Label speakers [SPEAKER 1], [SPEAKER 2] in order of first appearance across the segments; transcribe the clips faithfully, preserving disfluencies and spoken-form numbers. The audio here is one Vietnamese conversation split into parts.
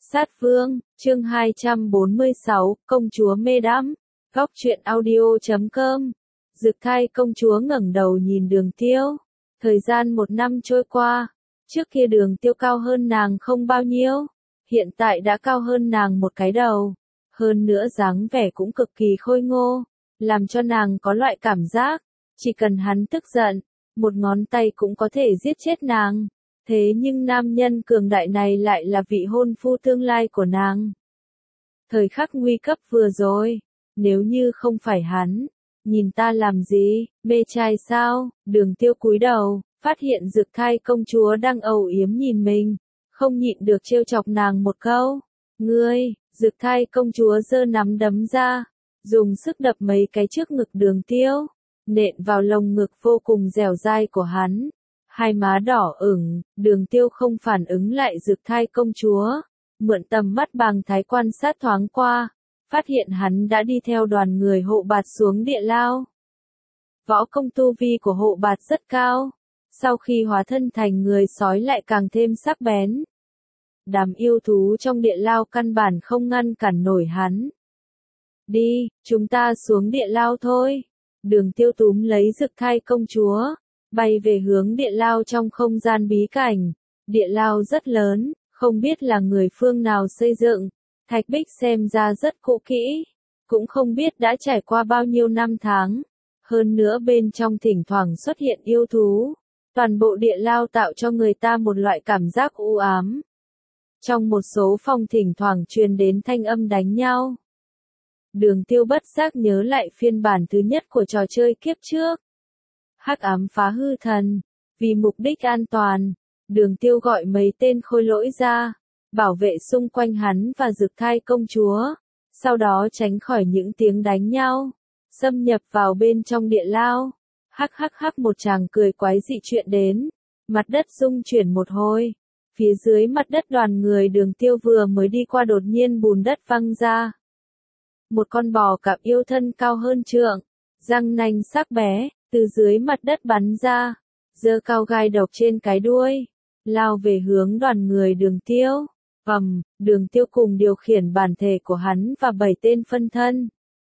[SPEAKER 1] Sát Vương, chương hai trăm bốn mươi sáu, Công chúa mê đắm. Góc truyện audio chấm com. Dực Thai công chúa ngẩng đầu nhìn Đường Tiêu. Thời gian một năm trôi qua, trước kia Đường Tiêu cao hơn nàng không bao nhiêu, hiện tại đã cao hơn nàng một cái đầu. Hơn nữa dáng vẻ cũng cực kỳ khôi ngô, làm cho nàng có loại cảm giác, chỉ cần hắn tức giận, một ngón tay cũng có thể giết chết nàng. Thế nhưng nam nhân cường đại này lại là vị hôn phu tương lai của nàng. Thời khắc nguy cấp vừa rồi, nếu như không phải hắn, nhìn ta làm gì, mê trai sao? Đường Tiêu cúi đầu, phát hiện Dực Thai công chúa đang âu yếm nhìn mình, không nhịn được trêu chọc nàng một câu. Ngươi, Dực Thai công chúa giơ nắm đấm ra, dùng sức đập mấy cái trước ngực Đường Tiêu, nện vào lồng ngực vô cùng dẻo dai của hắn. Hai má đỏ ửng, Đường Tiêu không phản ứng lại Dực Thai công chúa, mượn tầm mắt bàng thái quan sát thoáng qua, phát hiện hắn đã đi theo đoàn người hộ bạt xuống địa lao. Võ công tu vi của hộ bạt rất cao, sau khi hóa thân thành người sói lại càng thêm sắc bén. Đám yêu thú trong địa lao căn bản không ngăn cản nổi hắn. Đi, chúng ta xuống địa lao thôi. Đường Tiêu túm lấy Dực Thai công chúa, bay về hướng địa lao trong không gian bí cảnh. Địa lao rất lớn, không biết là người phương nào xây dựng, thạch bích xem ra rất cũ kỹ, cũng không biết đã trải qua bao nhiêu năm tháng. Hơn nữa bên trong thỉnh thoảng xuất hiện yêu thú, toàn bộ địa lao tạo cho người ta một loại cảm giác u ám. Trong một số phòng thỉnh thoảng truyền đến thanh âm đánh nhau. Đường Tiêu bất giác nhớ lại phiên bản thứ nhất của trò chơi kiếp trước. Hắc ám phá hư thần. Vì mục đích an toàn, Đường Tiêu gọi mấy tên khôi lỗi ra, bảo vệ xung quanh hắn và Dực Thai công chúa, sau đó tránh khỏi những tiếng đánh nhau, xâm nhập vào bên trong địa lao. Hắc hắc hắc, một chàng cười quái dị chuyện đến, mặt đất rung chuyển một hồi, phía dưới mặt đất đoàn người Đường Tiêu vừa mới đi qua đột nhiên bùn đất văng ra. Một con bò cạp yêu thân cao hơn trượng, răng nanh sắc bé, từ dưới mặt đất bắn ra, giơ cao gai độc trên cái đuôi, lao về hướng đoàn người Đường Tiêu. Ầm, Đường Tiêu cùng điều khiển bản thể của hắn và bảy tên phân thân.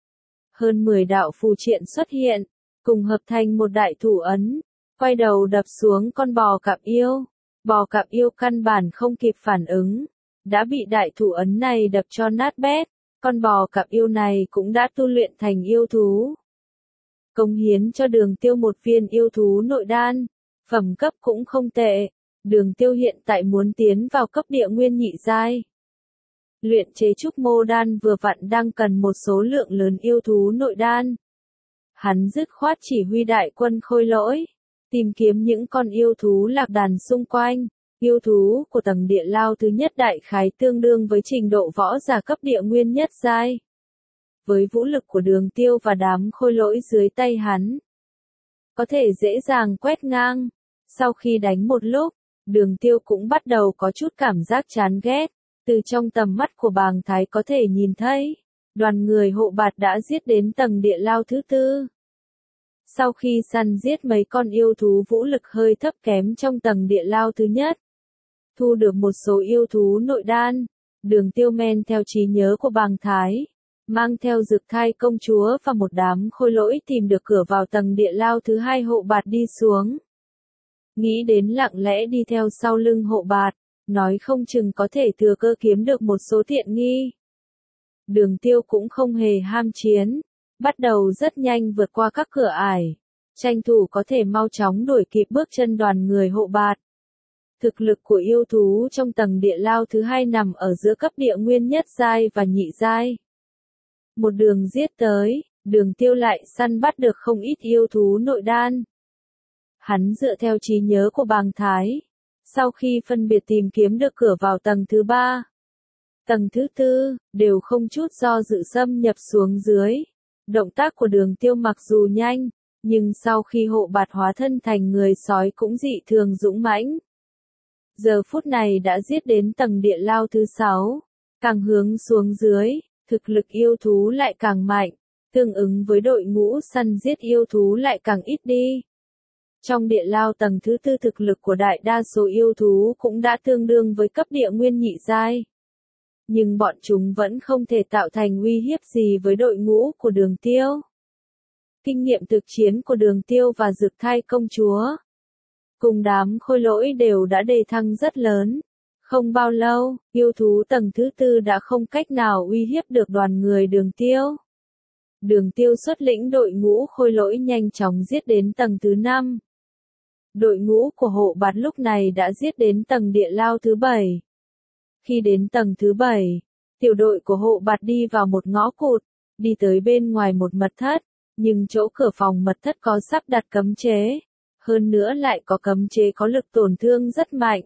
[SPEAKER 1] Hơn mười đạo phù triện xuất hiện, cùng hợp thành một đại thủ ấn, quay đầu đập xuống con bò cạp yêu. Bò cạp yêu căn bản không kịp phản ứng, đã bị đại thủ ấn này đập cho nát bét. Con bò cạp yêu này cũng đã tu luyện thành yêu thú. Cống hiến cho Đường Tiêu một viên yêu thú nội đan, phẩm cấp cũng không tệ. Đường Tiêu hiện tại muốn tiến vào cấp địa nguyên nhị giai. Luyện chế trúc mô đan vừa vặn đang cần một số lượng lớn yêu thú nội đan. Hắn dứt khoát chỉ huy đại quân khôi lỗi, tìm kiếm những con yêu thú lạc đàn xung quanh. Yêu thú của tầng địa lao thứ nhất đại khái tương đương với trình độ võ giả cấp địa nguyên nhất giai. Với vũ lực của Đường Tiêu và đám khôi lỗi dưới tay hắn, có thể dễ dàng quét ngang. Sau khi đánh một lúc, Đường Tiêu cũng bắt đầu có chút cảm giác chán ghét. Từ trong tầm mắt của bàng thái có thể nhìn thấy, đoàn người hộ bạt đã giết đến tầng địa lao thứ tư. Sau khi săn giết mấy con yêu thú vũ lực hơi thấp kém trong tầng địa lao thứ nhất, thu được một số yêu thú nội đan, Đường Tiêu men theo trí nhớ của bàng thái, mang theo Dực Thai công chúa và một đám khôi lỗi tìm được cửa vào tầng địa lao thứ hai hộ bạt đi xuống. Nghĩ đến lặng lẽ đi theo sau lưng hộ bạt, nói không chừng có thể thừa cơ kiếm được một số tiện nghi. Đường Tiêu cũng không hề ham chiến, bắt đầu rất nhanh vượt qua các cửa ải, tranh thủ có thể mau chóng đuổi kịp bước chân đoàn người hộ bạt. Thực lực của yêu thú trong tầng địa lao thứ hai nằm ở giữa cấp địa nguyên nhất giai và nhị giai. Một đường giết tới, Đường Tiêu lại săn bắt được không ít yêu thú nội đan. Hắn dựa theo trí nhớ của bàng thái, sau khi phân biệt tìm kiếm được cửa vào tầng thứ ba, tầng thứ tư, đều không chút do dự xâm nhập xuống dưới. Động tác của Đường Tiêu mặc dù nhanh, nhưng sau khi hộ bạt hóa thân thành người sói cũng dị thường dũng mãnh. Giờ phút này đã giết đến tầng địa lao thứ sáu, càng hướng xuống dưới, thực lực yêu thú lại càng mạnh, tương ứng với đội ngũ săn giết yêu thú lại càng ít đi. Trong địa lao tầng thứ tư thực lực của đại đa số yêu thú cũng đã tương đương với cấp địa nguyên nhị giai. nhưng bọn chúng vẫn không thể tạo thành uy hiếp gì với đội ngũ của Đường Tiêu. Kinh nghiệm thực chiến của Đường Tiêu và Dực Thai công chúa cùng đám khôi lỗi đều đã đề thăng rất lớn. Không bao lâu, yêu thú tầng thứ tư đã không cách nào uy hiếp được đoàn người Đường Tiêu. Đường Tiêu xuất lĩnh đội ngũ khôi lỗi nhanh chóng giết đến tầng thứ năm. Đội ngũ của Hộ Bạt lúc này đã giết đến tầng địa lao thứ bảy. Khi đến tầng thứ bảy, tiểu đội của Hộ Bạt đi vào một ngõ cụt, đi tới bên ngoài một mật thất, nhưng chỗ cửa phòng mật thất có sắp đặt cấm chế, hơn nữa lại có cấm chế có lực tổn thương rất mạnh.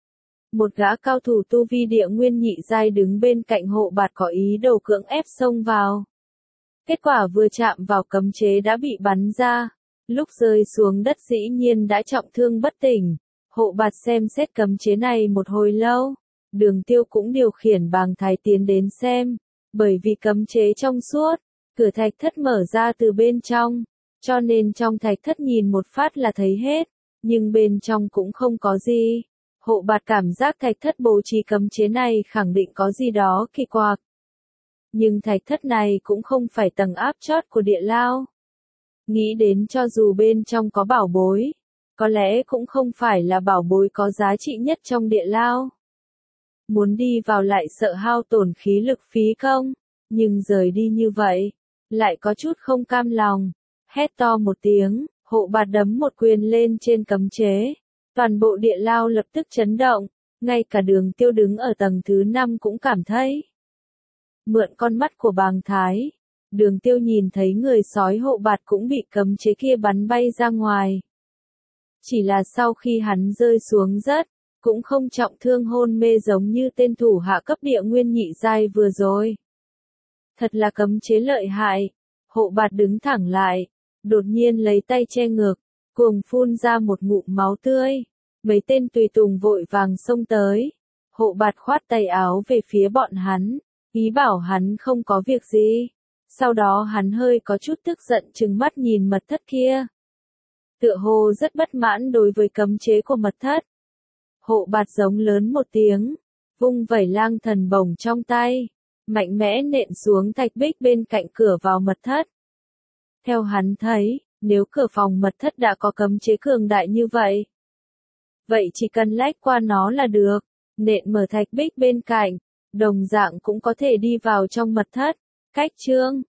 [SPEAKER 1] Một gã cao thủ tu vi địa nguyên nhị giai đứng bên cạnh Hộ Bạt có ý đồ cưỡng ép xông vào. Kết quả vừa chạm vào cấm chế đã bị bắn ra, lúc rơi xuống đất dĩ nhiên đã trọng thương bất tỉnh. Hộ Bạt xem xét cấm chế này một hồi lâu, Đường Tiêu cũng điều khiển bàng thái tiến đến xem, bởi vì cấm chế trong suốt, cửa thạch thất mở ra từ bên trong, cho nên trong thạch thất nhìn một phát là thấy hết, nhưng bên trong cũng không có gì. Hộ Bạt cảm giác thạch thất bố trí cấm chế này khẳng định có gì đó kỳ quặc. Nhưng thạch thất này cũng không phải tầng áp chót của địa lao. Nghĩ đến cho dù bên trong có bảo bối, có lẽ cũng không phải là bảo bối có giá trị nhất trong địa lao. Muốn đi vào lại sợ hao tổn khí lực phí công, nhưng rời đi như vậy, lại có chút không cam lòng. Hét to một tiếng, Hộ Bạt đấm một quyền lên trên cấm chế. Toàn bộ địa lao lập tức chấn động, ngay cả Đường Tiêu đứng ở tầng thứ năm cũng cảm thấy. Mượn con mắt của bàng thái, Đường Tiêu nhìn thấy người sói Hộ Bạt cũng bị cấm chế kia bắn bay ra ngoài. Chỉ là sau khi hắn rơi xuống đất, cũng không trọng thương hôn mê giống như tên thủ hạ cấp địa nguyên nhị giai vừa rồi. Thật là cấm chế lợi hại. Hộ Bạt đứng thẳng lại, đột nhiên lấy tay che ngực, cuồng phun ra một ngụm máu tươi. Mấy tên tùy tùng vội vàng xông tới. Hộ Bạt khoát tay áo về phía bọn hắn, ý bảo hắn không có việc gì. Sau đó hắn hơi có chút tức giận trừng mắt nhìn mật thất kia. Tựa hồ rất bất mãn đối với cấm chế của mật thất. Hộ Bạt giống lớn một tiếng, vung vẩy lang thần bổng trong tay, mạnh mẽ nện xuống thạch bích bên cạnh cửa vào mật thất. Theo hắn thấy, nếu cửa phòng mật thất đã có cấm chế cường đại như vậy, vậy chỉ cần lách qua nó là được, nện mở thạch bích bên cạnh, đồng dạng cũng có thể đi vào trong mật thất. Cách chương